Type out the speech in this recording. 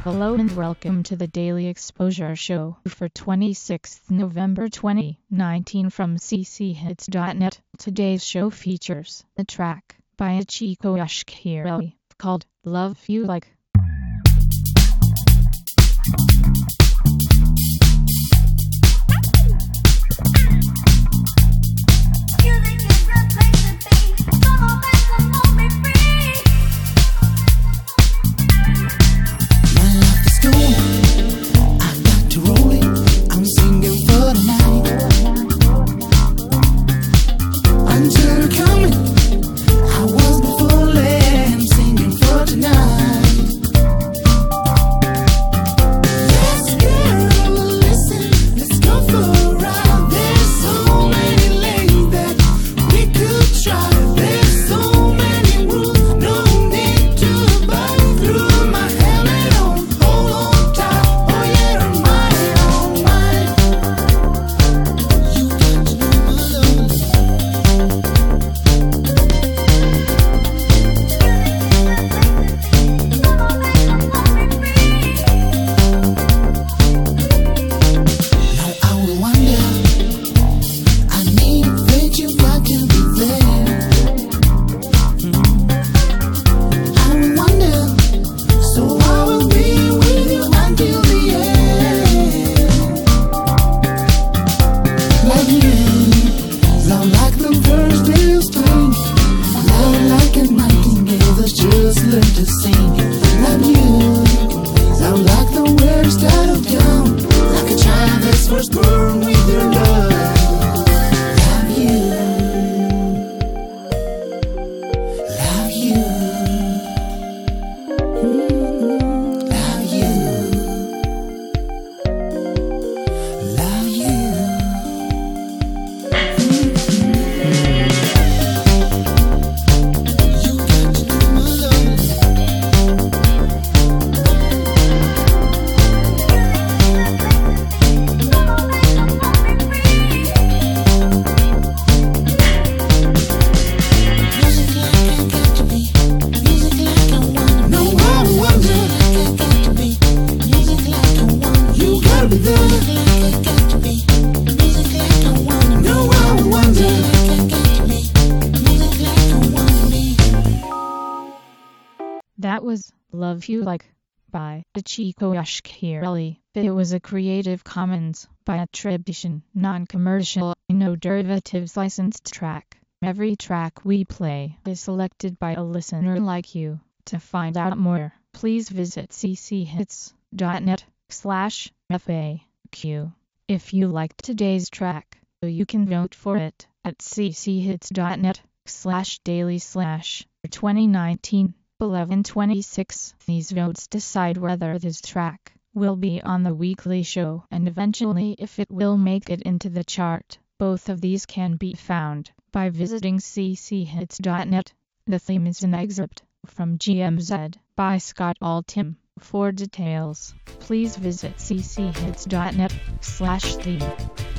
Hello and welcome to the Daily Exposure Show for 26th November 2019 from cchits.net. Today's show features a track by Ichiko Ashkirelli called Love You Like. That was Love You Like by Ichiko Ashkirelli. It was a Creative Commons by attribution, non-commercial, no derivatives licensed track. Every track we play is selected by a listener like you. To find out more, please visit cchits.net/FAQ. If you liked today's track, you can vote for it at cchits.net/daily/2019. 11:26. These votes decide whether this track will be on the weekly show and eventually if it will make it into the chart. Both of these can be found by visiting cchits.net. The theme is an excerpt from GMZ by Scott Altham. For details, please visit cchits.net/theme.